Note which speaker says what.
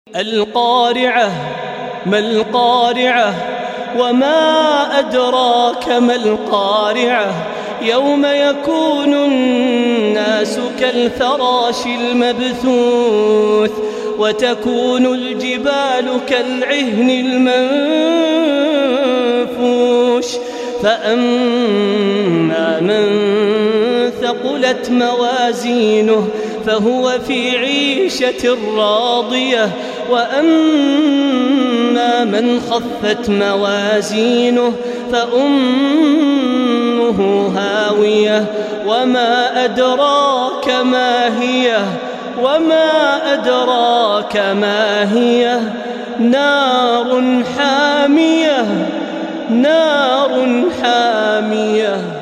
Speaker 1: القارعة ما القارعة وما أدراك ما القارعة يوم يكون الناس كالفراش المبثوث وتكون الجبال كالعهن المنفوش فأما من ثقلت موازينه فهو في عيشة راضية وأما من خفت موازينه فأمه هاوية وما أدراك ما هي ما هي نار حامية